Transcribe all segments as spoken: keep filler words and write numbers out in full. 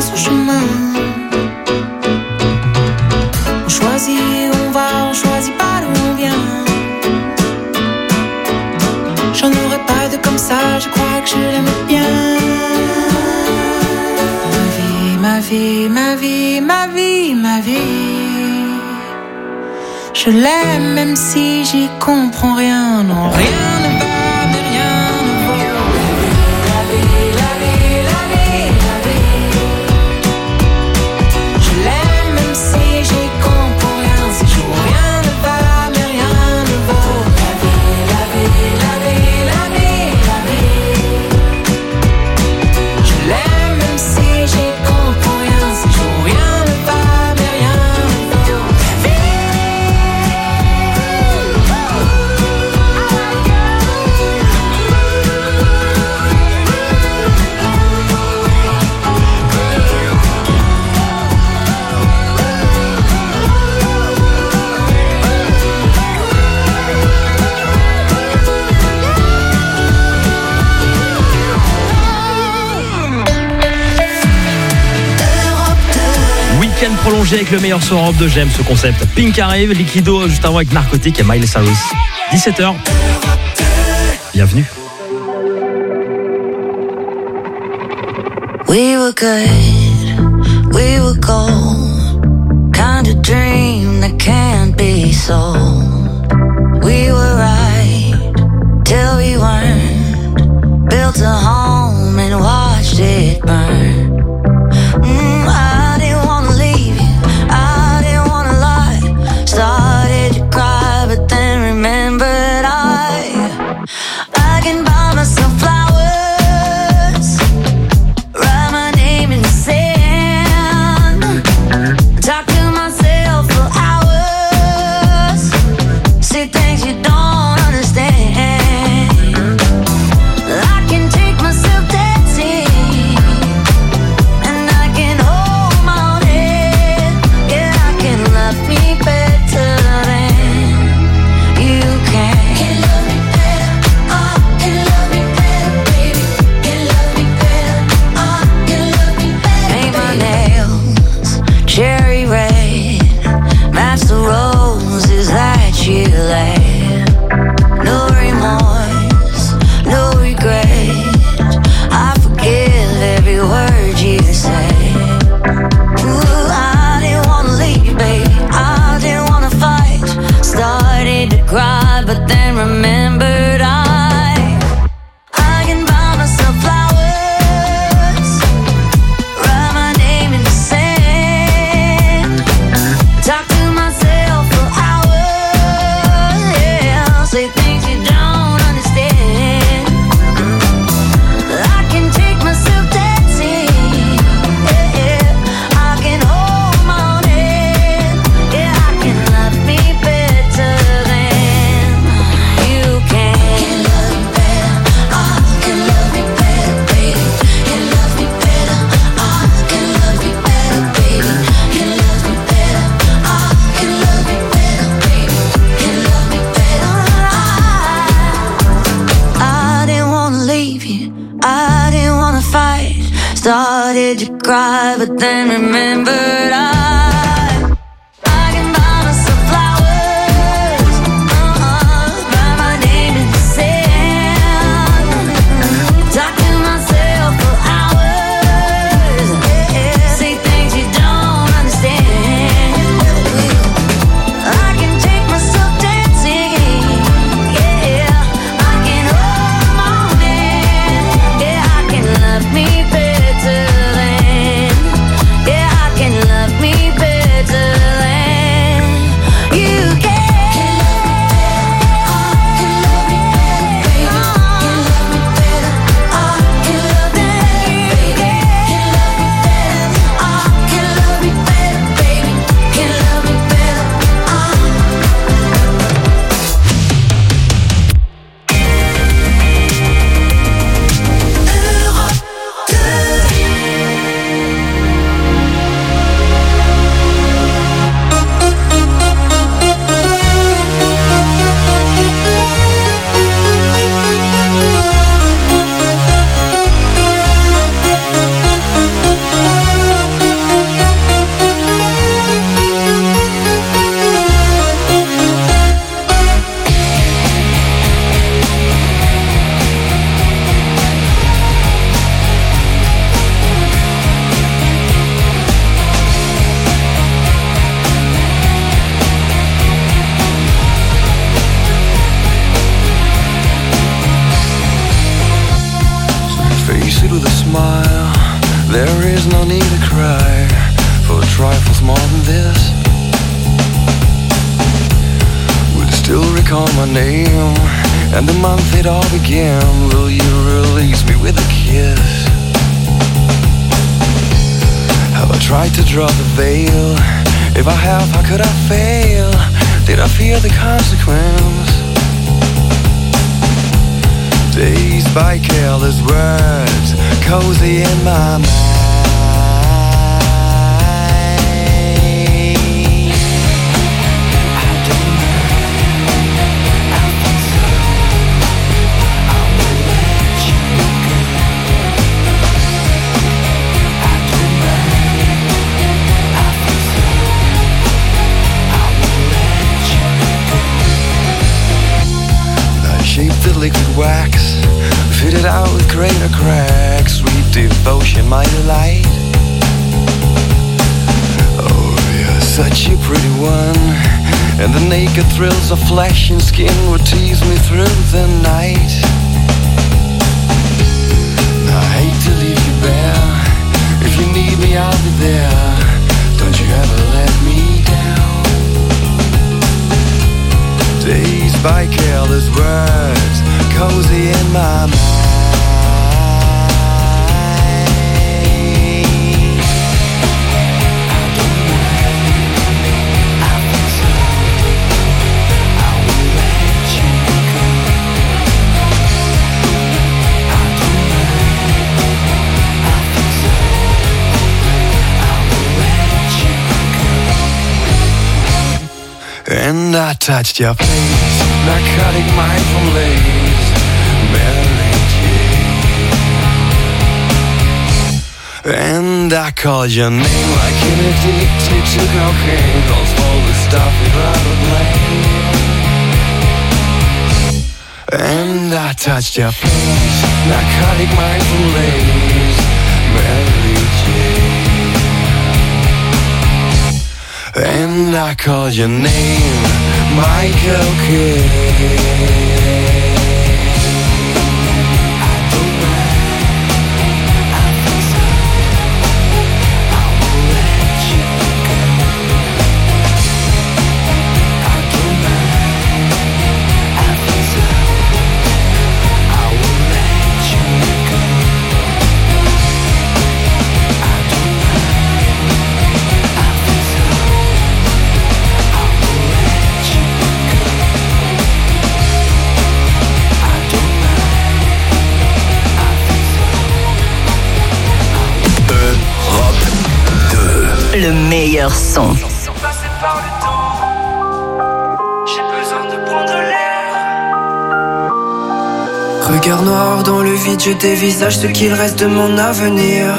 son chemin. On choisit où on va, on choisit pas d'où on vient. J'en aurais pas de comme ça, je crois que je l'aimais bien. Ma vie, ma vie, ma vie, ma vie. Je l'aime même si j'y comprends rien. Non, rien ne va, mais rien ne vaut. La vie, la vie, la vie, la vie. Je l'aime même si j'y comprends rien. Ces jours, rien ne va, mais rien ne vaut. La vie, la vie, la vie, la vie, la vie. Je l'aime même si j'y comprends rien. Ces jours, rien ne va, mais rien ne vaut. Week-end prolongé avec le meilleur son en Europe deux, j'aime ce concept. Pink arrive, Liquido juste avant avec Narcotique et Miley Cyrus. dix-sept heures. Bienvenue. We were good, we were gold, kind of dream that can't be sold. We were right till we weren't, built a home and watched it burn. Mm, I didn't wanna leave you, I didn't wanna lie. Started to cry but then remembered I I can buy myself flowers, write my name in the sand, talk to myself for hours, say things you don't understand. I can take myself dancing, and I can hold my own head. Yeah, I can love me better than you can. Can love me better, oh, can love me better, baby. Can love me better, oh, can love me better. Paint my nails cherry red, match the roses that you laid. No remorse, no regret. I forgive every word you say. Ooh, I didn't wanna leave, baby. I didn't wanna fight. Started to cry, but then remembered I I can buy myself flowers, write my name in the sand, talk to myself for hours. Yeah, say things you don't understand. I can take myself dancing. Yeah, yeah. I can hold my own head. Yeah, I can love me better than you can. Can love me better. I can love me better, baby. Can love me better. I can love me better, baby. Can love me better. I can love me better, baby. Can love me better. I I didn't wanna leave you. I didn't wanna fight. Started to cry, but then remembered I I can buy myself flowers, uh-uh, write my name in the sand, talk to myself for hours. Yeah, say things you don't understand. I can take myself dancing. Yeah, I can hold my own hand. Yeah, I can love me better than. Yeah, I can love me better. no need to cry for trifles more than this. Would still recall my name and the month it all began. Will you release me with a kiss? Have I tried to draw the veil? If I have, how could I fail? Did I fear the consequence? Dazed by careless words, cozy in my mind. Liquid wax, fitted out with greater cracks. Sweet devotion, my delight. Oh, you're such a pretty one, and the naked thrills of flesh and skin would tease me through the night. I hate to leave you bare. If you need me, I'll be there. Don't you ever let me down. Dazed by careless words, cozy in my mind. And I touched your face, narcotic mindful lace, Mary Jane. And I called your name like an addicted to cocaine, calls all the stuff you'd rather blame. And I touched your face, narcotic mindful lace, Mary Jane. And I called your name, Michael Kidd. Le meilleur son. Passé par le temps, j'ai besoin de prendre l'air. Regard noir dans le vide, je dévisage ce qu'il reste de mon avenir.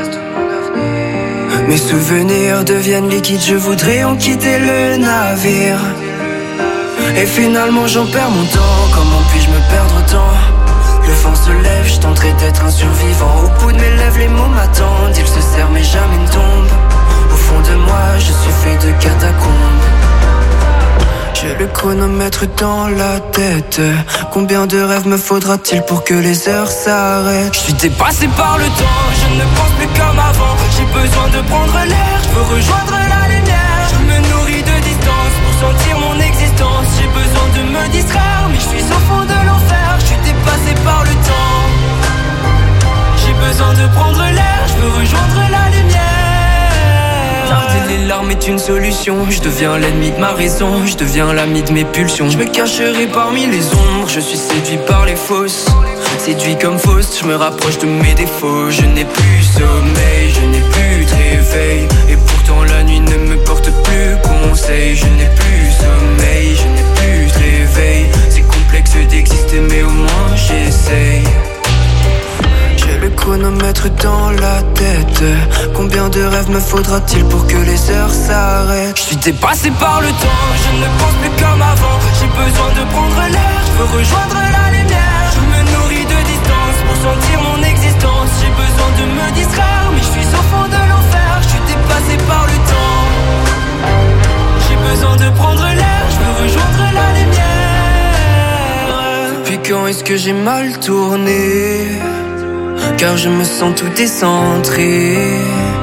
Mes souvenirs deviennent liquides, je voudrais en quitter le navire. Et finalement j'en perds mon temps, comment puis-je me perdre autant? Le vent se lève, je tenterai d'être un survivant. Au bout de mes lèvres, les mots m'attendent, ils se serrent mais jamais ne tombent. Au fond de moi, je suis fait de catacombes. J'ai le chronomètre dans la tête. Combien de rêves me faudra-t-il pour que les heures s'arrêtent? Je suis dépassé par le temps, je ne pense plus comme avant. J'ai besoin de prendre l'air, je veux rejoindre la lumière. Je me nourris de distance pour sentir mon existence. J'ai besoin de me distraire, mais je suis au fond de l'enfer. Je suis dépassé par le temps. J'ai besoin de prendre l'air, je veux rejoindre la lumière. Tarder les larmes est une solution. Je deviens l'ennemi de ma raison, je deviens l'ami de mes pulsions. Je me cacherai parmi les ombres, je suis séduit par les fausses. Séduit comme Faust, je me rapproche de mes défauts. Je n'ai plus sommeil, je n'ai plus de réveil. Et pourtant la nuit ne me porte plus conseil. Je n'ai plus sommeil, je n'ai plus de réveil. C'est complexe d'exister mais au moins j'essaye. J'ai le chronomètre dans la tête. Combien de rêves me faudra-t-il pour que les heures s'arrêtent? Je suis dépassé par le temps, je ne pense plus comme avant. J'ai besoin de prendre l'air, je veux rejoindre la lumière. Je me nourris de distance pour sentir mon existence. J'ai besoin de me distraire, mais je suis au fond de l'enfer. Je suis dépassé par le temps. J'ai besoin de prendre l'air, je veux rejoindre la lumière. Depuis quand est-ce que j'ai mal tourné? Car je me sens tout décentré.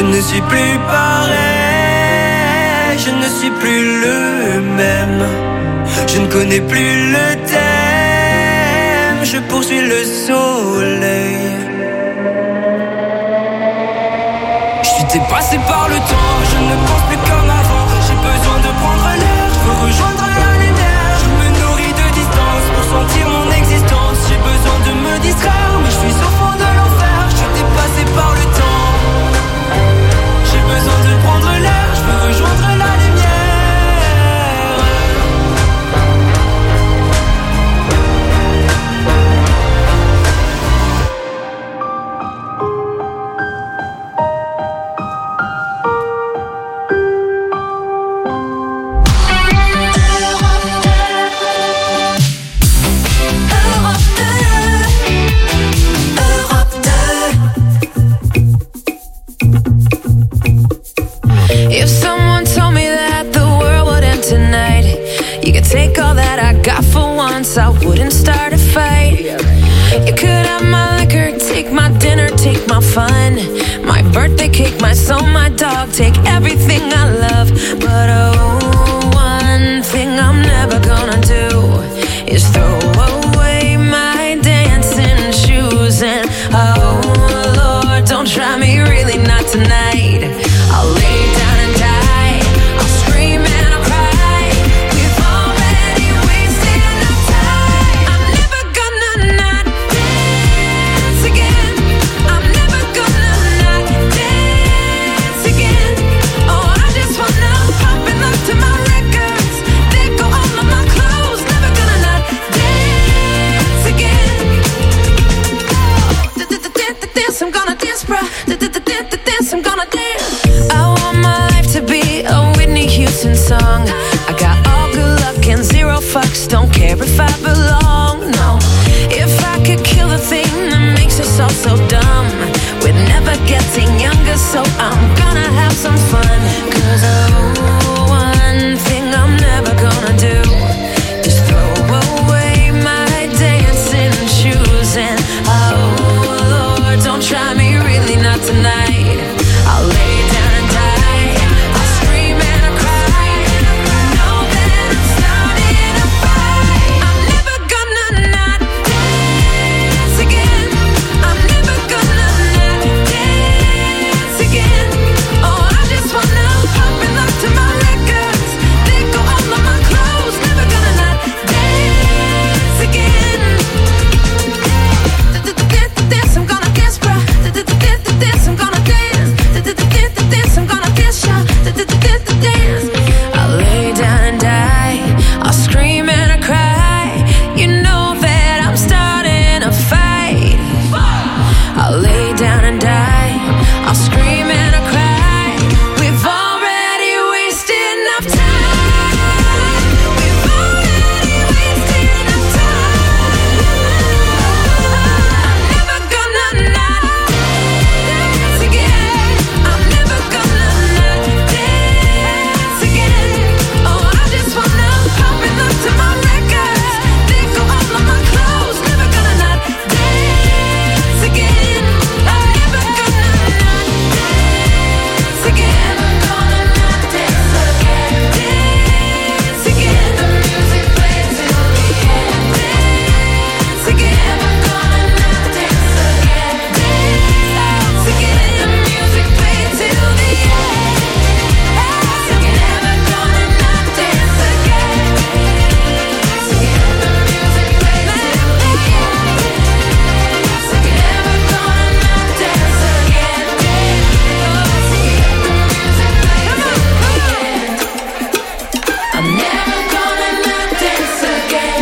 ne suis plus pareil, je ne suis plus le même. Je ne connais plus le thème, je poursuis le soleil. Je suis dépassé par le temps, je ne pense plus comme avant. J'ai besoin de prendre l'air, je veux rejoindre la lumière. Je me nourris de distance pour sentir mon existence. J'ai besoin de me distraire, mais je suis au fond de l'enfer. Je suis dépassé par le temps. J'ai besoin de prendre l'air, je veux rejoindre la lumière. If someone told me that the world would end tonight, you could take all that I got for once, I wouldn't start a fight. You could have my liquor, take my dinner, take my fun, my birthday cake, my soul, my dog, take everything I love. But oh, one thing I'm never gonna do is throw away my dancing shoes. And oh Lord, don't try me, really not tonight. I'll lay down and die, I'll scream and I'll cry. We've already wasted enough time. I'm never gonna not dance again. I'm never gonna not dance again. Oh, I just wanna pop and look to my records. They go all of my clothes. Never gonna not dance again. Dance, I'm gonna dance, bruh. Dance, I'm gonna dance. I want my life to be a Whitney Houston song. I got all good luck and zero fucks. Don't care if I belong, no. If I could kill the thing that makes us all so dumb, we're never getting younger, so I'm gonna have some fun. Cause oh, one thing I'm never gonna do is throw away my dancing shoes. And oh Lord, don't try me, really not tonight. I'll lay down and die, I'll scream and I'll cry. Know that I'm starting a fight. I'm never gonna not dance again. I'm never gonna not dance again. Oh, I just wanna pop and look to my records. They go all of my clothes. Never gonna not dance again. Dance, I'm gonna dance, bruh. Dance, I'm gonna dance. Dance, I'm gonna dance, y'all. Dance. I'll lay down and die, I'll scream and I cry. You know that I'm starting a fight. I'll lay down and die, I'll scream and I cry. We've already wasted enough time. We've already wasted enough time. I'm never gonna not dance again. I'm never gonna not dance again. Oh, I just wanna pop and look to my records. They go all of my clothes. Never gonna not dance again. I'm never gonna not dance again. Gonna not dance again. Dance again. The music plays till the end. Dance again. Gonna not dance again. Dance again. The music plays till the end. Dance again. Never gonna not dance again. Dance again. The music plays till the end. Dance again. Never gonna not dance again. Dance again. The music plays till the end. I'm never gonna not dance again.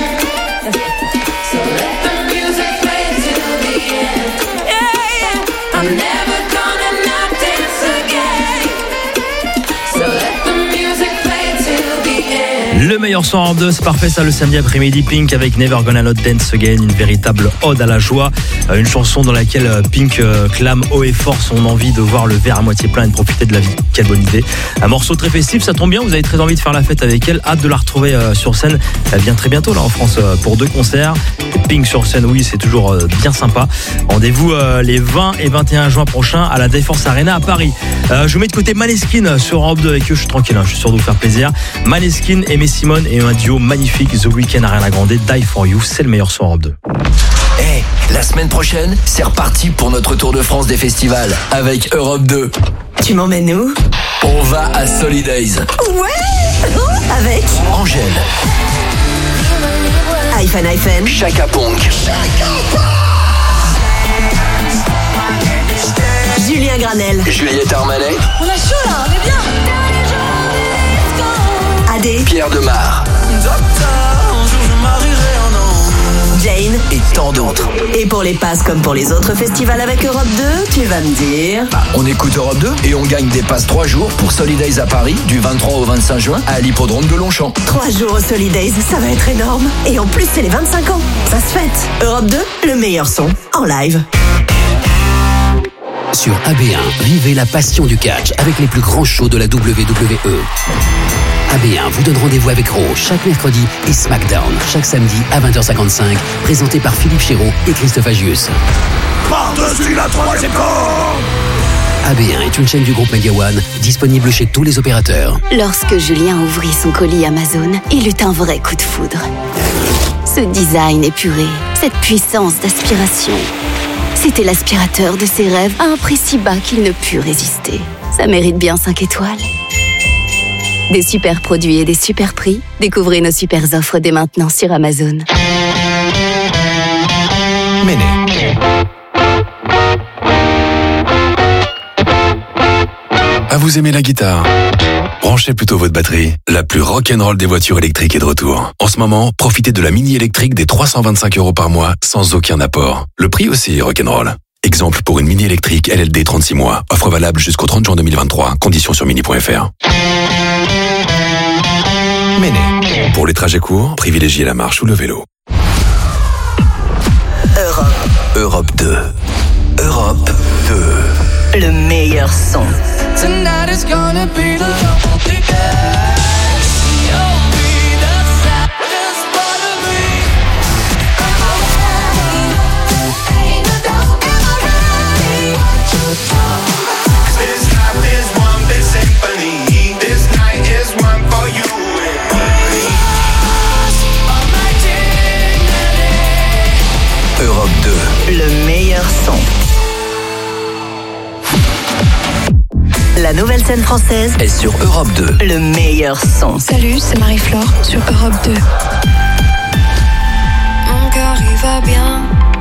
So let the music play till the end. Yeah, yeah. I'm never gonna not dance again. So let the music play till the end. Le meilleur son en deux, c'est parfait ça le samedi après-midi. Pink avec Never Gonna Not Dance Again, une véritable ode à la joie. Euh, Une chanson dans laquelle euh, Pink euh, clame haut et fort son envie de voir le verre à moitié plein et de profiter de la vie. Quelle bonne idée. Un morceau très festif, ça tombe bien, vous avez très envie de faire la fête avec elle. Hâte de la retrouver euh, sur scène. Elle vient très bientôt là en France euh, pour deux concerts. Et Pink sur scène, oui, c'est toujours euh, bien sympa. Rendez-vous euh, les vingt et vingt et un juin prochains à la Défense Arena à Paris. Euh, je vous mets de côté Maneskin sur Europe deux avec eux, je suis tranquille, hein, je suis sûr de vous faire plaisir. Maneskin, Aimé Simone et un duo magnifique, The Weeknd, Ariana Grande, Die For You, c'est le meilleur son Europe deux. Hey, la semaine prochaine, c'est reparti pour notre tour de France des festivals avec Europe deux. Tu m'emmènes où? On va à Solidays. Ouais. Avec Angèle, iPhone iPhone, Chaka Ponk, Julien Granel, Juliette Armanet, On a chaud là, on est bien. Adé, Pierre Demar Jane et tant d'autres. et pour les passes comme pour les autres festivals avec Europe deux, tu vas me dire... Bah, on écoute Europe deux et on gagne des passes trois jours pour Solidays à Paris du vingt-trois au vingt-cinq juin à l'hippodrome de Longchamp. Trois jours au Solidays, ça va être énorme. Et en plus, c'est les vingt-cinq ans. Ça se fête. Europe deux, le meilleur son, en live. Sur A B un, vivez la passion du catch avec les plus grands shows de la W W E. A B un vous donne rendez-vous avec Raw chaque mercredi et SmackDown chaque samedi à vingt heures cinquante-cinq, présenté par Philippe Chéreau et Christophe Agius. Par-dessus la troisième corde. A B un est une chaîne du groupe Media One, disponible chez tous les opérateurs. Lorsque Julien ouvrit son colis Amazon, il eut un vrai coup de foudre. Ce design épuré, cette puissance d'aspiration. C'était l'aspirateur de ses rêves à un prix si bas qu'il ne put résister. Ça mérite bien cinq étoiles. Des super produits et des super prix. Découvrez nos super offres dès maintenant sur Amazon. Méné. Ah, vous aimez la guitare? Branchez plutôt votre batterie. La plus rock'n'roll des voitures électriques est de retour. En ce moment, profitez de la Mini électrique des trois cent vingt-cinq euros par mois sans aucun apport. Le prix aussi est rock'n'roll. Exemple pour une Mini électrique L L D trente-six mois. Offre valable jusqu'au trente juin deux mille vingt-trois. Conditions sur mini point f r. Méné. Pour les trajets courts, privilégiez la marche ou le vélo. Europe, Europe deux. Europe deux. le meilleur son. Tonight is gonna be the lonely day. You'll be the saddest part of me. Am I ready? Ain't no doubt. Am I ready? What you talk? This night is one big symphony. This night is one for you and me. Of my dignity. Europe deux. Le meilleur son. La nouvelle scène française est sur Europe deux. Le meilleur son. Salut, c'est Marie-Flore sur Europe deux. Mon cœur il va bien.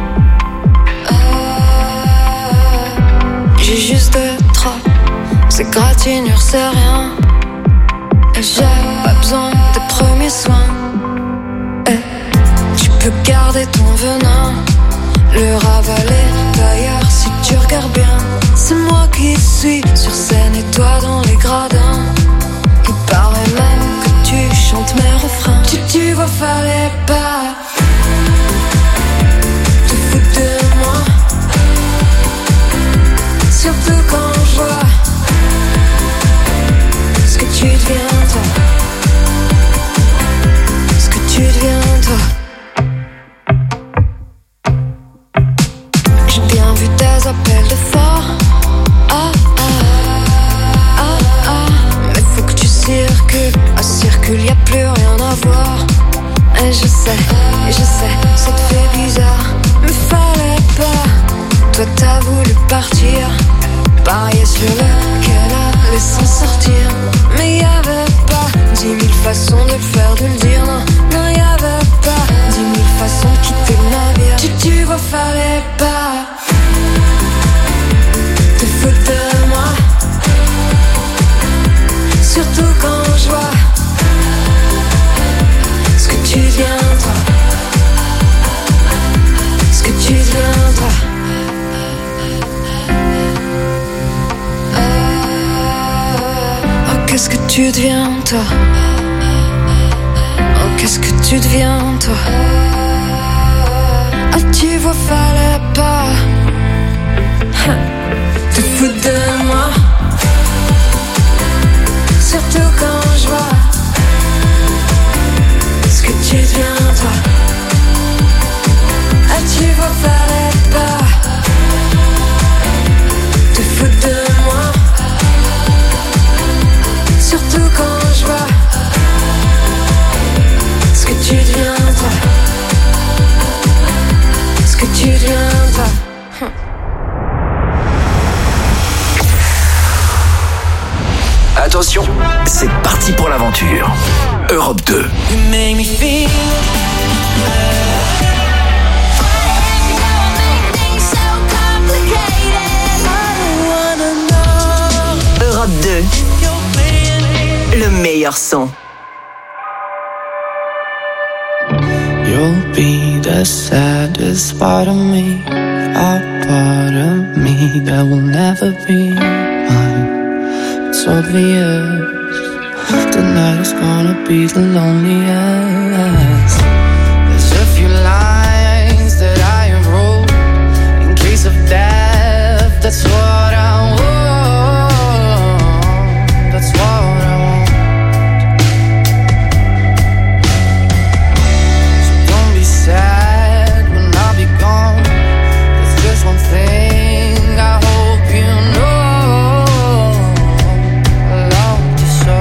Euh, J'ai juste deux, trois. C'est gratinure, c'est rien. Et j'ai pas besoin de premiers soins. Et tu peux garder ton venin, le ravaler d'ailleurs si tu regardes bien. C'est moi qui suis sur scène et toi dans les gradins. Il paraît même que tu chantes mes refrains. Tu, tu vois, fallait pas te foutre de moi. Surtout quand je vois ce que tu deviens toi. Ce que tu deviens toi. J'ai bien vu tes appels de fort. Ah, ah, ah, ah, mais faut que tu circules. À circule, y a plus rien à voir. Et je sais, et je sais, ça te fait bizarre. Mais fallait pas. Toi t'as voulu partir, parier sur lequel allait s'en sortir. Mais y'avait pas dix mille façons de le faire, de le dire. Non, non, y'avait pas dix mille façons de quitter le navire. Tu, tu vois, fallait pas te foutre de moi. Surtout quand je vois ce que tu deviens toi. Ce que tu deviens toi. Oh, qu'est-ce que tu deviens toi. Oh, qu'est-ce que tu deviens toi. Ah, tu vois, fallait pas te foutre de moi. Surtout quand je vois ce que tu deviens toi. Ah, tu vois, fallait pas te foutre de moi. Attention, c'est parti pour l'aventure. Europe deux. You make me feel Europe deux. Le meilleur son. You'll be the saddest part of me, a part of me that will never be mine. It's obvious tonight is gonna be the loneliest. There's a few lines that I have wrote in case of death. That's what I want. That's what I want. So don't be sad when I'll be gone. There's just one thing I hope you know. I love you so.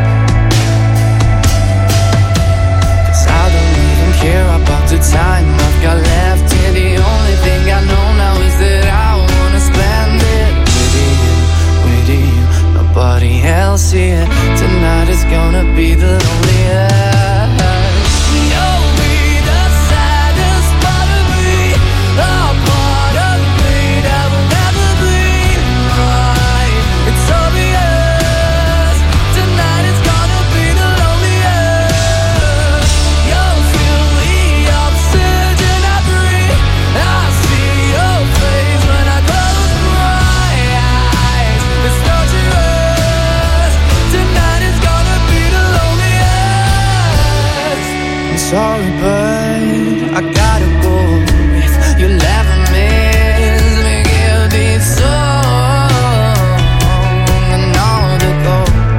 Cause I don't even care about the time I've got left here. The only thing I know now is that I wanna spend it with you, with you, nobody else here. Tonight is gonna be the loneliest. You'll be the saddest part of me, a part of me that will never be right. It's obvious tonight is gonna be the loneliest. You'll feel the oxygen I breathe. I see your face when I close my eyes. It's torturous. Tonight is gonna be the loneliest. I'm sorry, but I gotta go. If you'll ever miss me, give this song another go.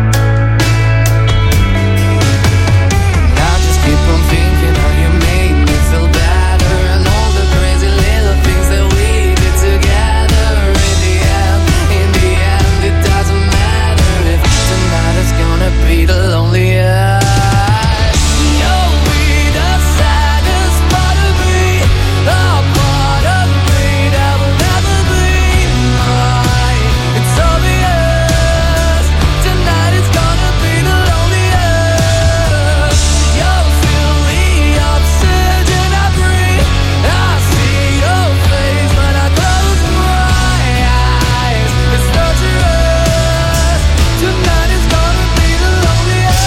And I just keep on thinking how you make me feel better, and all the crazy little things that we did together. In the end, in the end, it doesn't matter if tonight is gonna be the loneliest. You'll be the saddest part of me, a part of me that will never be mine. It's obvious tonight is gonna be the loneliest. You'll feel the oxygen I breathe. I see your face when I close my eyes. It's torturous. Tonight is gonna be the loneliest.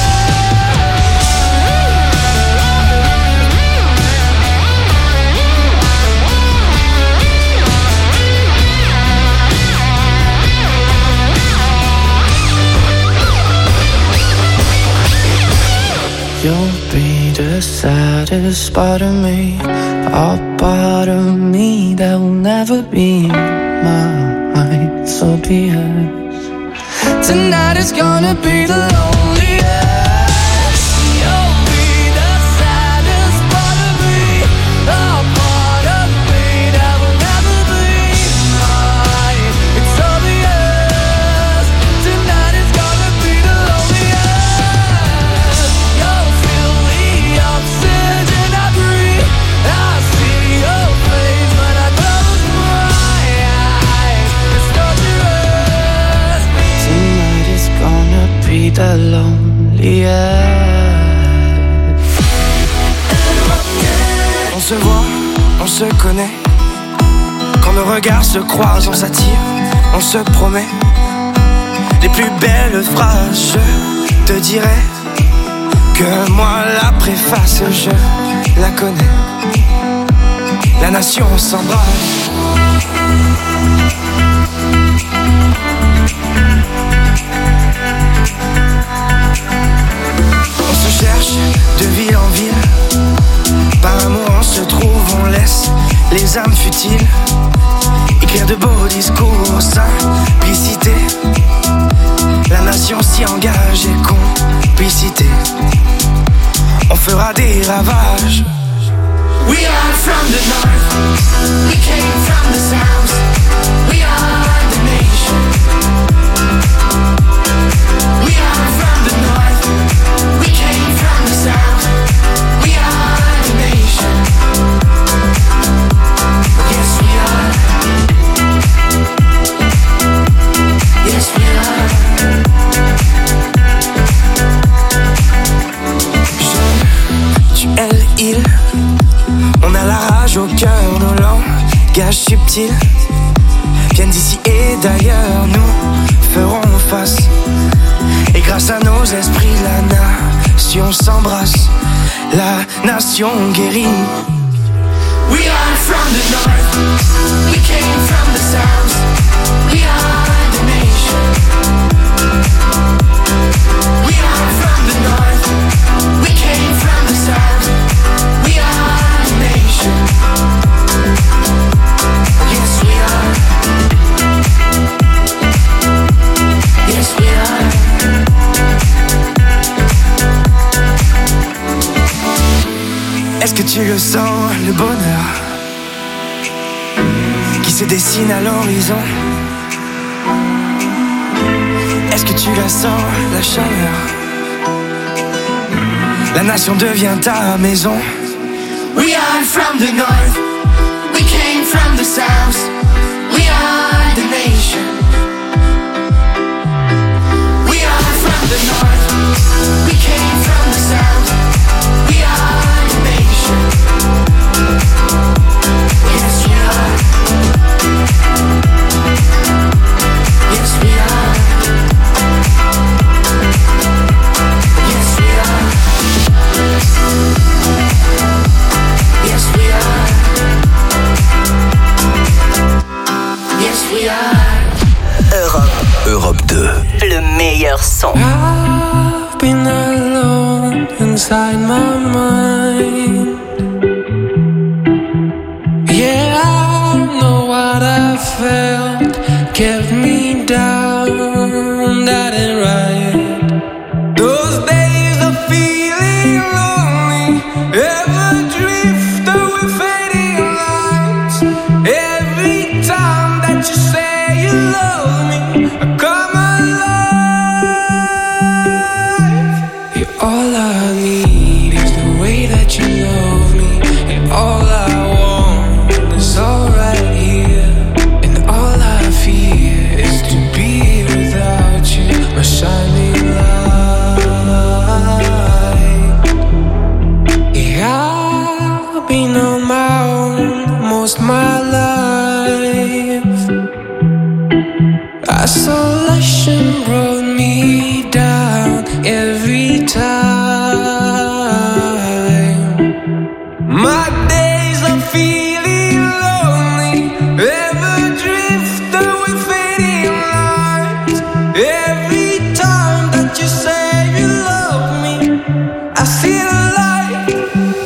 You'll be the saddest part of me, a part of me that will never be mine. So be it. Tonight is gonna be the loneliest. You'll be the saddest part of me, a part of me that will never be mine. It's obvious. Tonight is gonna be the loneliest. You'll feel the oxygen I breathe. I see your face when I close my eyes. It's torturous. Tonight is gonna be the loneliest. On se voit, on se connaît. Quand nos regards se croisent, on s'attire, on se promet. Les plus belles phrases, je te dirai que moi la préface, je la connais. La nation s'embrasse. On se cherche de ville en ville. Par amour on se trouve, on laisse les âmes futiles écrire de beaux discours, simplicité. La nation s'y engage et complicité. On fera des ravages. We are from the north, we came from the south. We are the nation. We are from the north, we came from the south. We are the nation. Yes we are. Yes we are. messages subtils viennent d'ici et d'ailleurs. Nous ferons face, et grâce à nos esprits, la nation s'embrasse, la nation guérit. We are from the north, we came from the south, we are the nation. We are from the north, we came from the south, we are the nation. Yes we are, yes we are. Est-ce que tu le sens, le bonheur qui se dessine à l'horizon? Est-ce que tu la sens, la chaleur? La nation devient ta maison. We are from the north, we came from the south, we are the nation. We are from the north, we came from the south, we are the nation. Yes we are, yes we are, yes we are, yes we are, yes we are. Europe. Europe deux. Le meilleur son. I've been alone inside my mind. Yeah, I know what I felt kept me down, that ain't right. Those days of feeling lonely, ever drift away fading lights. Every time that you say you love me, I come alive. Yeah, all I need is the way that you love me, and all I want is all right here, and all I fear is to be without you, my shining light. Yeah, I've been on my own most my life. Isolation brought me down every time. My days are feeling lonely, ever drift away fading lights. Every time that you say you love me, I see the light.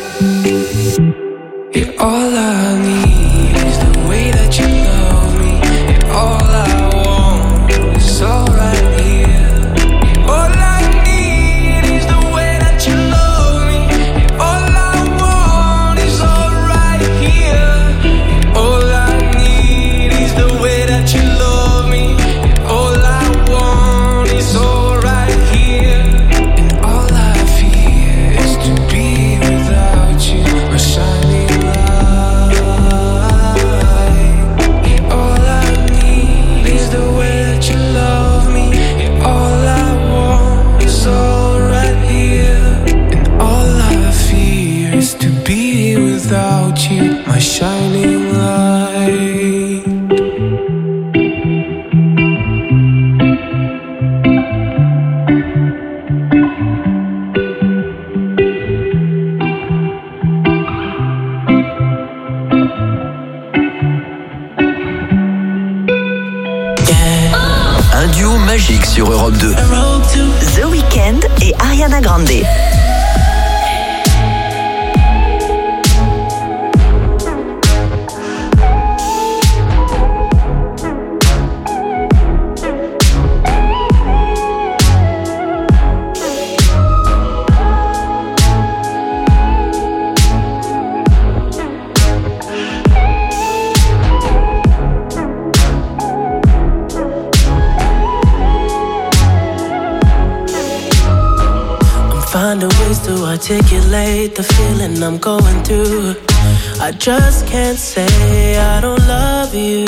Yeah, all I need is the way that you love me, and all I want is all right here. All I need is the way that you love me, and all I want is all right here. All I need is the way that you love me, and all I want is all right here. And all I fear is to be without you, my shining light. And all I need is the way that you love me, and all I want is all right here. And all I fear is to be without you, my shining light. Un duo magique sur Europe deux. The Weeknd et Ariana Grande. Finding ways to articulate the feeling I'm going through. I just can't say I don't love you,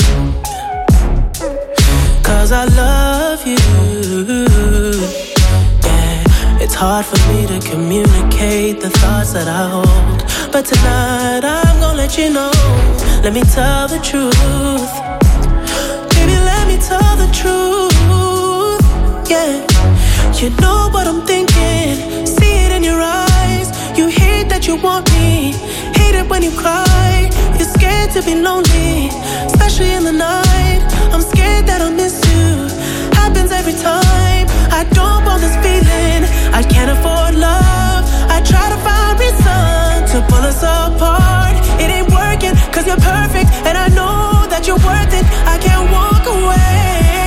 'cause I love you. Yeah, it's hard for me to communicate the thoughts that I hold. But tonight I'm gonna let you know. Let me tell the truth. Baby, let me tell the truth. Yeah. You know what I'm thinking. See it in your eyes. You hate that you want me. Hate it when you cry. You're scared to be lonely, especially in the night. I'm scared that I'll miss you. Happens every time. I don't want this feeling. I can't afford love. I try to find reason to pull us apart. It ain't working, cause you're perfect. And I know that you're worth it. I can't walk away.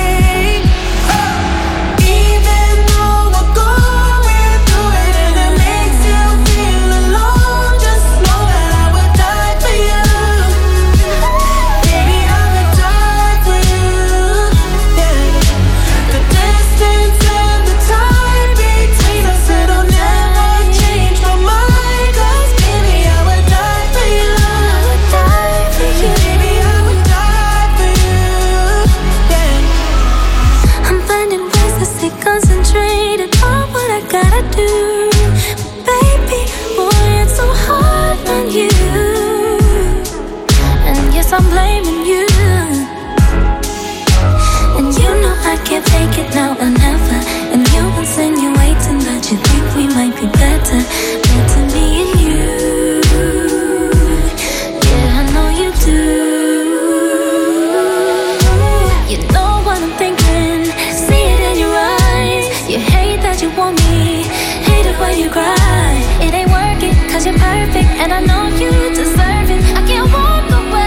I'm blaming you. And you know I can't take it now or never. And you insinuating that you think we might be better. Better me and you. Yeah, I know you do. You know what I'm thinking. See it in your eyes. You hate that you want me. Hate it when you cry. It ain't working cause you're perfect. And I know you deserve it. I can't walk away.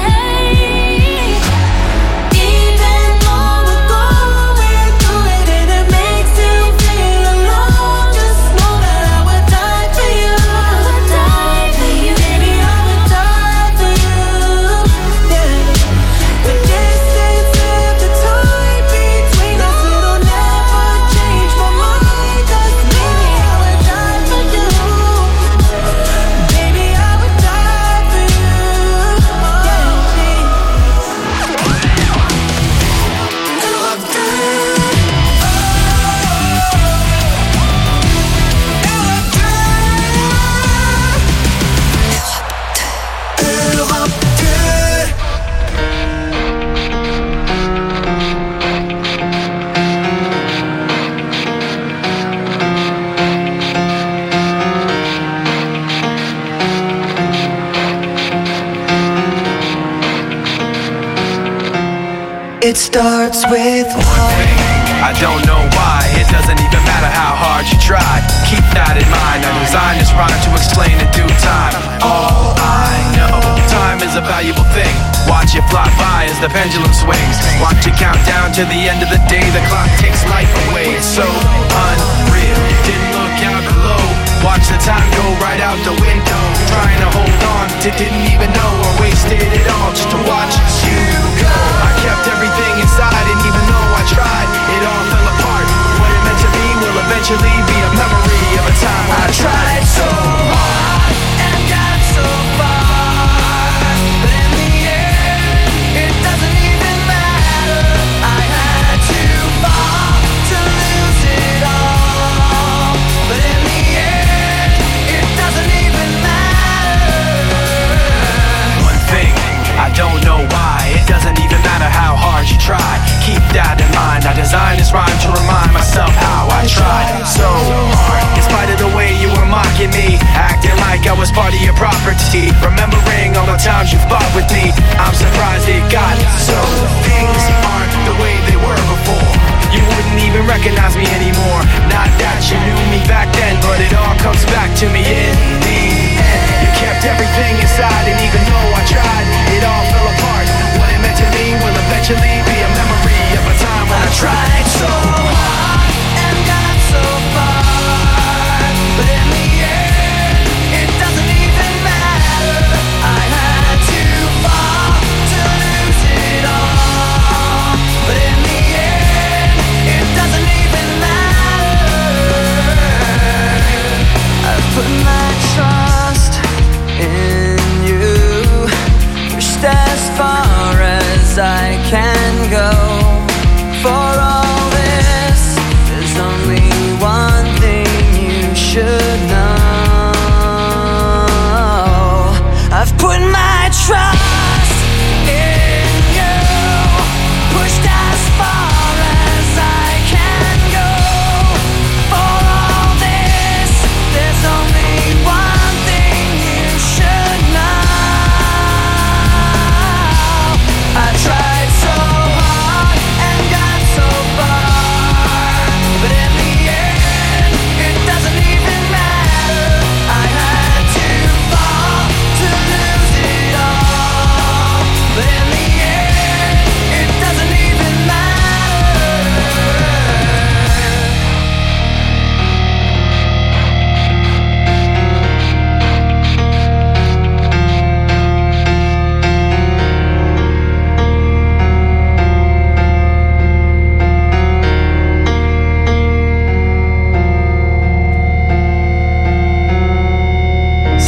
It starts with one thing, I don't know why. It doesn't even matter how hard you try. Keep that in mind. I designed this rhyme to explain in due time. All I know, time is a valuable thing. Watch it fly by as the pendulum swings. Watch it count down to the end of the day. The clock takes life away. It's so unreal. Didn't look out below. Watch the time go right out the window. Trying to hold on to didn't even know or wasted it all just to watch you go. I kept everything inside and even though I tried, it all fell apart. What it meant to be will eventually be a memory of a time when I tried so hard and got so far. But in the end, it doesn't even matter. I had to fall to lose it all. But in the end, it doesn't even matter. One thing, I don't know why. It doesn't even matter how hard you try. Keep that in mind. I designed this rhyme to remind myself how I tried so hard. In spite of the way you were mocking me, acting like I was part of your property. Remembering all the times you fought with me, I'm surprised it got so. Things aren't the way they were before. You wouldn't even recognize me anymore. Not that you knew me back then, but it all comes back to me in the end. You kept everything inside, and even though I tried, it all fell apart. What it meant to me will eventually be a memory of a time when I tried so hard and got so far. But in the end, it doesn't even matter. I had to fall to lose it all. But in the end, it doesn't even matter. I've put my trust in you, pushed as far as I can go. For all this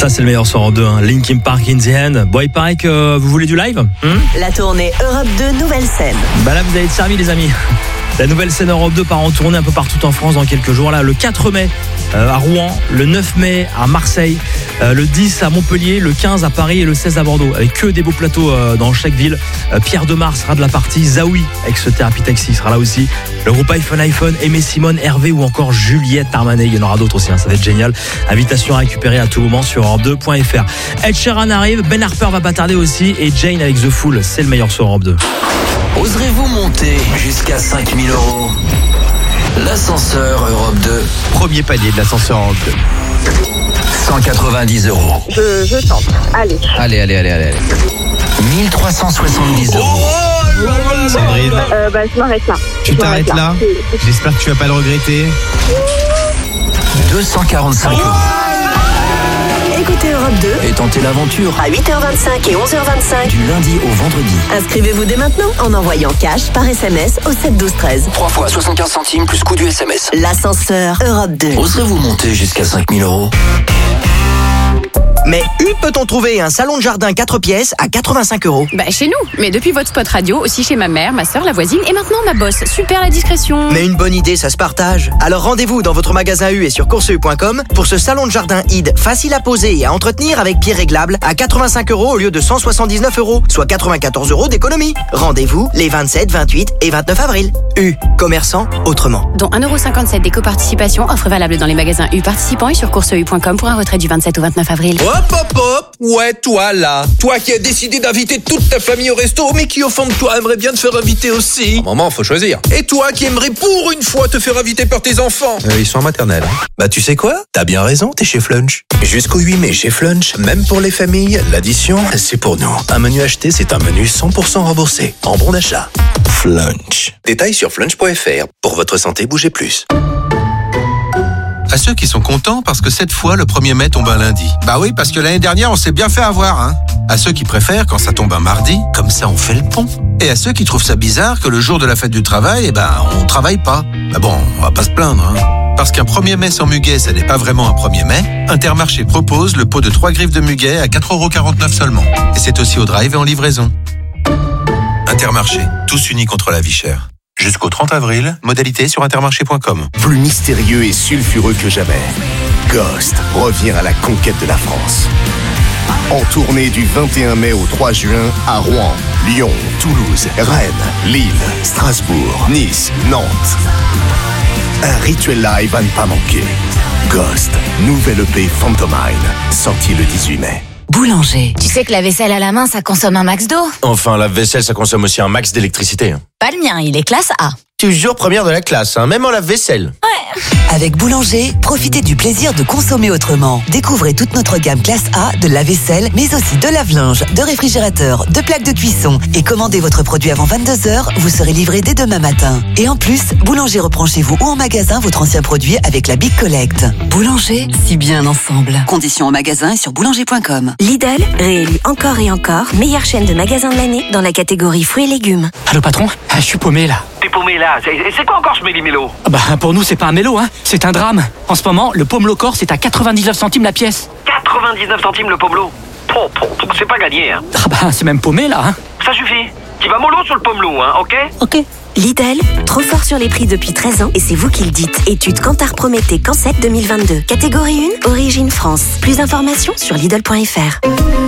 Ça, c'est le meilleur sur Europe deux. Hein. Linkin Park in the End. Bon, il paraît que vous voulez du live hmm La tournée Europe deux Nouvelle Scène. Bah là, vous allez être servis, les amis. La nouvelle scène Europe deux part en tournée un peu partout en France dans quelques jours. Là, le quatre mai euh, à Rouen, le neuf mai à Marseille, euh, le dix à Montpellier, le quinze à Paris et le seize à Bordeaux. Avec que des beaux plateaux euh, dans chaque ville. Euh, Pierre Demar sera de la partie. Zaoui, ex Thérapie Taxi, sera là aussi. Le groupe iPhone iPhone, Aimé Simone, Hervé ou encore Juliette Armanet. Il y en aura d'autres aussi, hein, ça va être génial. Invitation à récupérer à tout moment sur europe deux point f r. Ed Sheeran arrive, Ben Harper va pas tarder aussi et Jane avec The Fool, c'est le meilleur sur Europe deux. Oserez-vous monter jusqu'à cinq mille euros? L'ascenseur Europe deux. Premier palier de l'ascenseur Europe deux. cent quatre-vingt-dix euros. Je, je tente. Allez. Allez, allez, allez, allez. mille trois cent soixante-dix euros. Sandrine, Euh, bah, je m'arrête là. tu Je t'arrêtes m'arrête là. J'espère que tu vas pas le regretter. deux cent quarante-cinq euros. Écoutez Europe deux Et tentez l'aventure à huit heures vingt-cinq et onze heures vingt-cinq. du lundi au vendredi. Inscrivez-vous dès maintenant en envoyant cash par S M S au sept douze treize. trois fois soixante-quinze centimes plus coût du S M S. L'ascenseur Europe deux. Oserez-vous monter jusqu'à cinq mille euros? Mais où peut-on trouver un salon de jardin quatre pièces à quatre-vingt-cinq euros? Bah chez nous, mais depuis votre spot radio, aussi chez ma mère, ma soeur, la voisine et maintenant ma boss. Super la discrétion. Mais une bonne idée, ça se partage. Alors rendez-vous dans votre magasin U et sur course u point com pour ce salon de jardin I D facile à poser et à entretenir avec pieds réglables à quatre-vingt-cinq euros au lieu de cent soixante-dix-neuf euros, soit quatre-vingt-quatorze euros d'économie. Rendez-vous les vingt-sept, vingt-huit et vingt-neuf avril. U, commerçant autrement. Dont un euro cinquante-sept d'éco-participation, offre valable dans les magasins U participants et sur course u point com pour un retrait du vingt-sept au vingt-neuf avril. Hop hop hop. Ouais, toi là. Toi qui as décidé d'inviter toute ta famille au resto, mais qui au fond de toi aimerait bien te faire inviter aussi. Maman, faut choisir. Et toi qui aimerais pour une fois te faire inviter par tes enfants. Euh, ils sont en maternelle. Bah tu sais quoi? T'as bien raison, t'es chez Flunch. Jusqu'au huit mai chez Flunch, même pour les familles, l'addition, c'est pour nous. Un menu acheté, c'est un menu cent pour cent remboursé. En bon d'achat. Flunch. Détails sur flunch point f r. Pour votre santé, bougez plus. À ceux qui sont contents parce que cette fois, le premier mai tombe un lundi. Bah oui, parce que l'année dernière, on s'est bien fait avoir, hein. À ceux qui préfèrent quand ça tombe un mardi, comme ça on fait le pont. Et à ceux qui trouvent ça bizarre que le jour de la fête du travail, eh ben, on travaille pas. Bah bon, on va pas se plaindre, hein. Parce qu'un premier mai sans muguet, ça n'est pas vraiment un premier mai, Intermarché propose le pot de trois griffes de muguet à quatre euros quarante-neuf seulement. Et c'est aussi au drive et en livraison. Intermarché, tous unis contre la vie chère. Jusqu'au trente avril, modalité sur intermarché point com. Plus mystérieux et sulfureux que jamais, Ghost revient à la conquête de la France. En tournée du vingt et un mai au trois juin à Rouen, Lyon, Toulouse, Rennes, Lille, Strasbourg, Nice, Nantes. Un rituel live à ne pas manquer. Ghost, nouvelle E P Phantomine, sorti le dix-huit mai. Boulanger. Tu sais que la vaisselle à la main, ça consomme un max d'eau. Enfin, la vaisselle, ça consomme aussi un max d'électricité. Pas le mien, il est classe A. Toujours première de la classe, hein, même en lave-vaisselle. Ouais. Avec Boulanger, profitez du plaisir de consommer autrement. Découvrez toute notre gamme classe A de lave-vaisselle, mais aussi de lave-linge, de réfrigérateurs, de plaques de cuisson. Et commandez votre produit avant vingt-deux heures, vous serez livré dès demain matin. Et en plus, Boulanger reprend chez vous ou en magasin votre ancien produit avec la Big Collect. Boulanger, si bien ensemble. Conditions en magasin et sur boulanger point com. Lidl, réélu encore et encore, meilleure chaîne de magasins de l'année dans la catégorie fruits et légumes. Allô patron, ah, je suis paumé là. T'es paumé là, c'est, c'est quoi encore ce méli-mélo? Bah pour nous c'est pas un mélo hein, c'est un drame. En ce moment, le pomelo corse c'est à quatre-vingt-dix-neuf centimes la pièce. quatre-vingt-dix-neuf centimes le pomelo. Oh, oh, c'est pas gagné hein. Ah bah c'est même paumé là hein. Ça suffit, tu vas mollo sur le pomelo hein, ok? Ok. Lidl, trop fort sur les prix depuis treize ans et c'est vous qui le dites. Étude Kantar Prométhée Canset deux mille vingt-deux. Catégorie un, origine France. Plus d'informations sur Lidl point f r.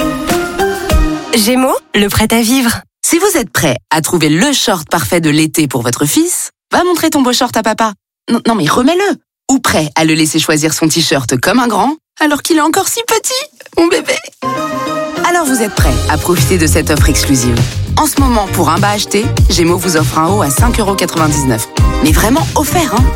Gémeaux, le prêt à vivre. Si vous êtes prêt à trouver le short parfait de l'été pour votre fils, va montrer ton beau short à papa. Non, non mais remets-le. Ou prêt à le laisser choisir son t-shirt comme un grand, alors qu'il est encore si petit, mon bébé. Alors vous êtes prêt à profiter de cette offre exclusive. En ce moment, pour un bas acheté, Gémeaux vous offre un haut à cinq euros quatre-vingt-dix-neuf. Mais vraiment offert, hein.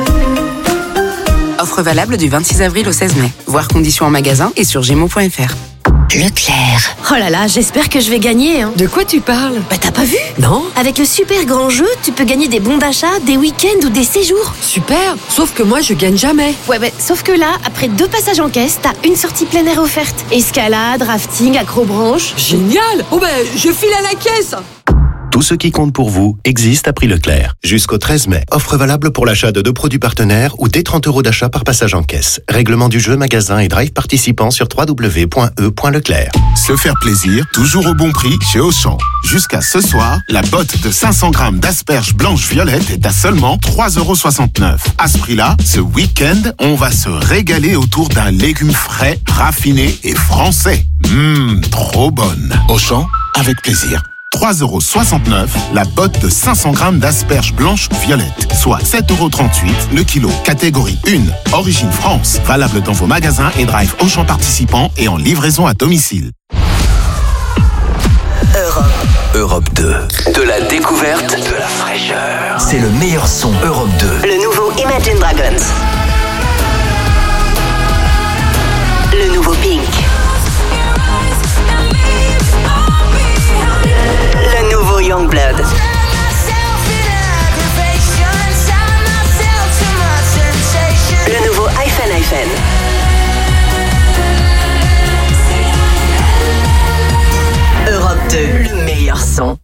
Offre valable du vingt-six avril au seize mai. Voir conditions en magasin et sur gémeaux point f r. Leclerc. Oh là là, j'espère que je vais gagner. Hein. De quoi tu parles? Bah t'as pas vu? Non. Avec le super grand jeu, tu peux gagner des bons d'achat, des week-ends ou des séjours. Super, sauf que moi je gagne jamais. Ouais, bah, sauf que là, après deux passages en caisse, t'as une sortie plein air offerte. Escalade, rafting, acrobranche. Génial. Oh ben, je file à la caisse. Tout ce qui compte pour vous existe à prix Leclerc. Jusqu'au treize mai. Offre valable pour l'achat de deux produits partenaires ou dès trente euros d'achat par passage en caisse. Règlement du jeu, magasin et drive participants sur w w w point e point leclerc. Se faire plaisir, toujours au bon prix chez Auchan. Jusqu'à ce soir, la botte de cinq cents grammes d'asperges blanches violettes est à seulement trois euros soixante-neuf. À ce prix-là, ce week-end, on va se régaler autour d'un légume frais, raffiné et français. Mmm, trop bonne. Auchan, avec plaisir. trois euros soixante-neuf, la botte de cinq cents grammes d'asperges blanches violettes, soit sept euros trente-huit le kilo. Catégorie un, origine France. Valable dans vos magasins et drive Auchan participants et en livraison à domicile. Europe. Europe deux. De la découverte, de la fraîcheur. C'est le meilleur son Europe deux. Le nouveau Imagine Dragons. Le nouveau Pink. Le nouveau Youngblood. Le nouveau iPhone iPhone. Europe deux, le meilleur son.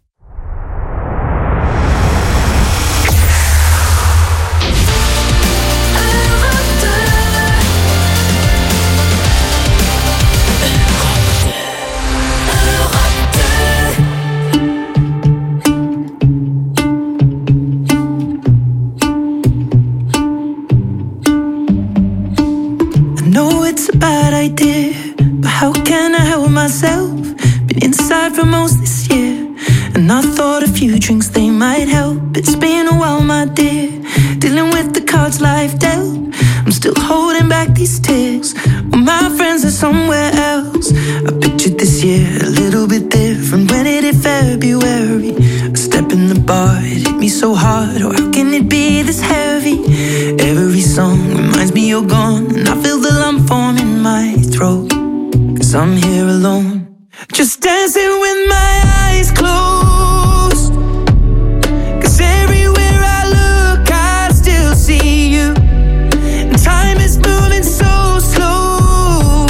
It's a bad idea, but how can I help myself? Been inside for most this year, and I thought a few drinks they might help. It's been a while, my dear, dealing with the cards life dealt. I'm still holding back these tears, well, my friends are somewhere else. I pictured this year a little bit different when it hit February. A step in the bar, it hit me so hard. Oh, how can it be this heavy? Every song reminds me you're gone, and I feel the lump form in my throat. Cause I'm here alone, just dancing with my eyes closed. Cause everywhere I look I still see you, and time is moving so slow,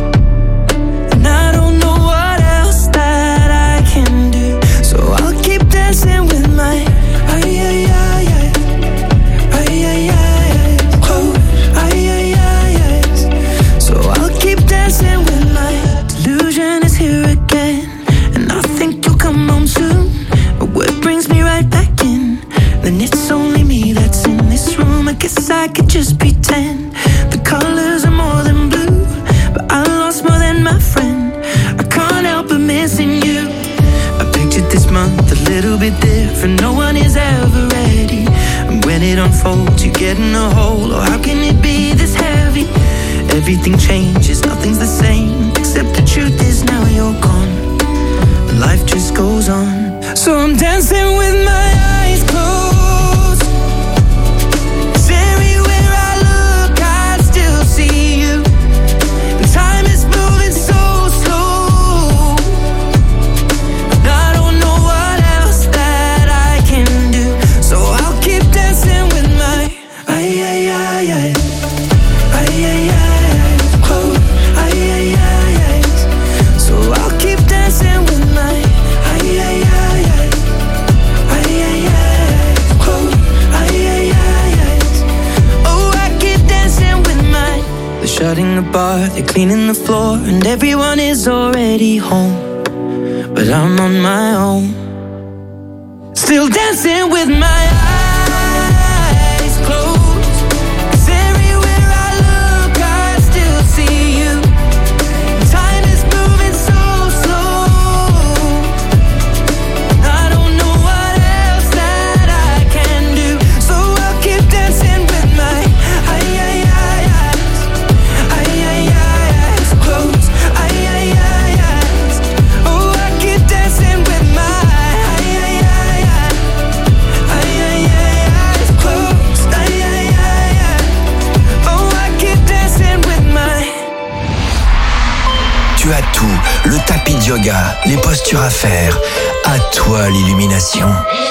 and I don't know what else that I can do. So I'll keep dancing with my ay, ay, ay, ay. Ay, ay, ay, close. Ay, ay, ay, ay. So I'll keep dancing with my delusion is here again, and I think you'll come home soon. But what brings me right back in? Then it's only me that's in this room. I guess I could just pretend the colors are more than blue, but I lost more than my friend. I can't help but missing you. I pictured this month a little bit different. No one is ever ready, and when it unfolds you get in a hole. Oh, how can it be this heavy? Everything changes, nothing's the same, except the truth is now you're gone. Life just goes on, so I'm dancing with my eyes closed. 'Cause everywhere I look I still see you, and time is moving so slow, and I don't know what else that I can do. So I'll keep dancing with my ay, ay, ay, ay. Ay, ay, ay, close. Ay, ay, ay, ay. So I'll keep dancing with my ay, ay, ay, ay. Ay, ay, ay, close. Ay, ay, ay, ay. Oh, I keep dancing with my. They're shutting the bar, they're cleaning the floor, and everyone is already home, but I'm on my own, still dancing with my eyes closed. Tu as tout, le tapis de yoga, les postures à faire. À toi l'illumination.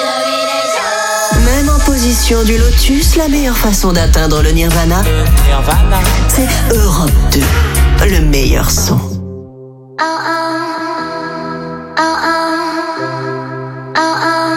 Même en position du lotus, la meilleure façon d'atteindre le nirvana, c'est Europe deux, le meilleur son. Oh oh, oh oh, oh oh.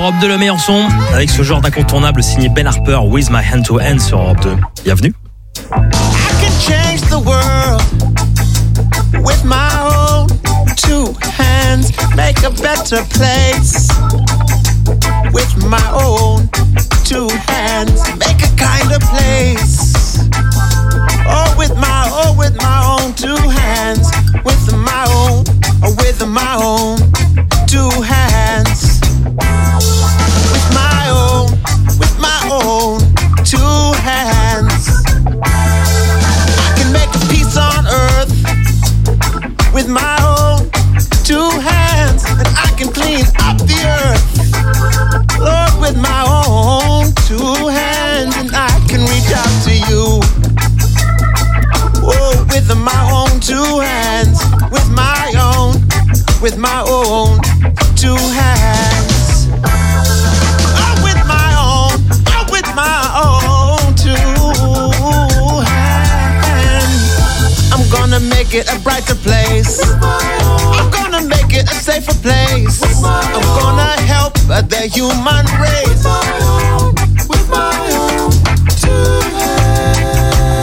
Europe deux, le meilleur son, avec ce genre d'incontournable signé Ben Harper, With My Hand to Hand sur Europe deux. Bienvenue. I can change the world with my own two hands, make a better place. With my own two hands, make a kinder place. Oh, with my, oh, with my own two hands, with my own, oh, with my own two hands. With my own, with my own two hands, I can make a peace on earth. With my own two hands, and I can clean up the earth. Lord, with my own two hands, and I can reach out to you. Oh, with my own two hands, with my own, with my own two hands. Oh, with my own, oh, with my own two hands. I'm gonna make it a brighter place. I'm gonna make it a safer place. I'm gonna help the human race. With my own two hands.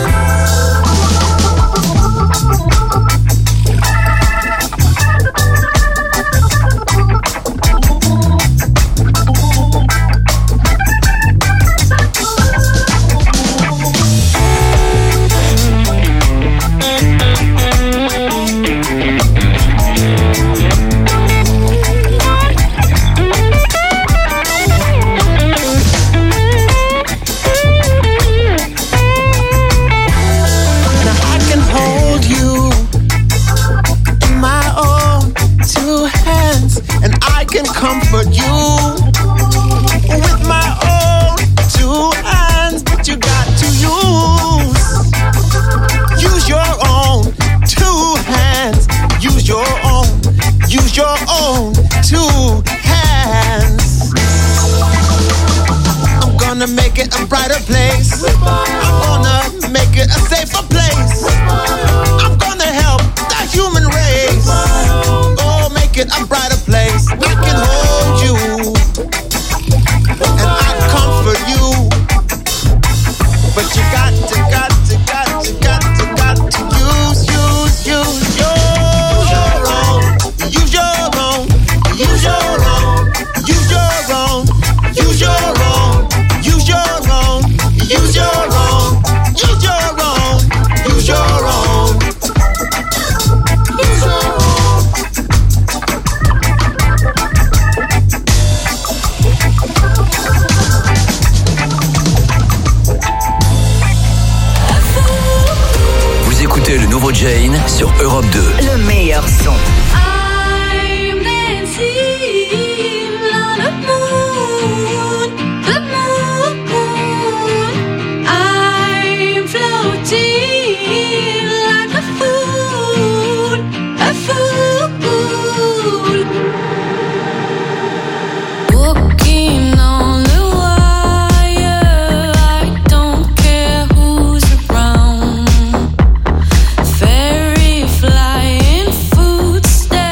Comfort you with my own two hands, but you got to use use your own two hands. Use your own, use your own two hands. I'm gonna make it a brighter place. I'm gonna make it a safer place. I'm gonna help the human race. Oh, make it a brighter place. I can hold you and I comfort you, but you got to, got to, got to, got to, got to use, use, use your own, use your own, use your own, use your own, use your own, use your own, use your own, use your own, use your own, use your own. Écoutez le nouveau Jane sur Europe deux. Le meilleur son. I'm dancing on the moon, the moon. I'm floating like a fool, a fool. Walking on the wire, I don't care who's around. Fairy flying footsteps.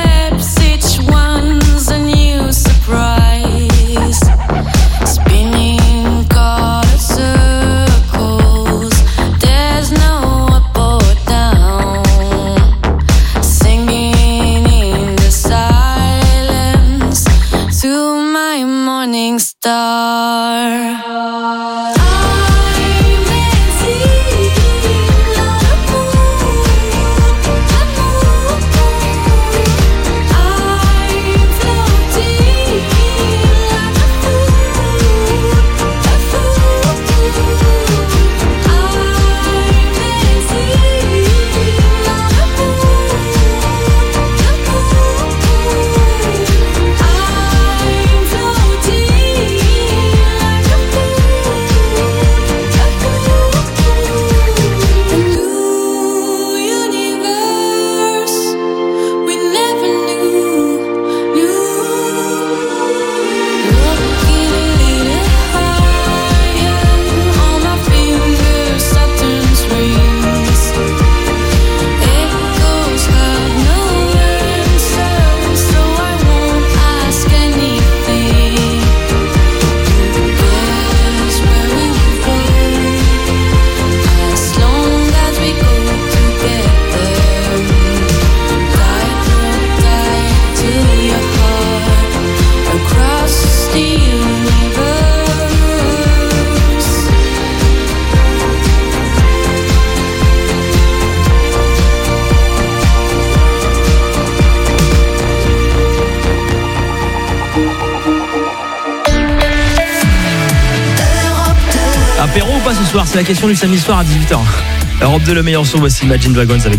ce soir? C'est la question du samedi soir à dix-huit heures. Europe deux, le meilleur son, voici Imagine Dragons avec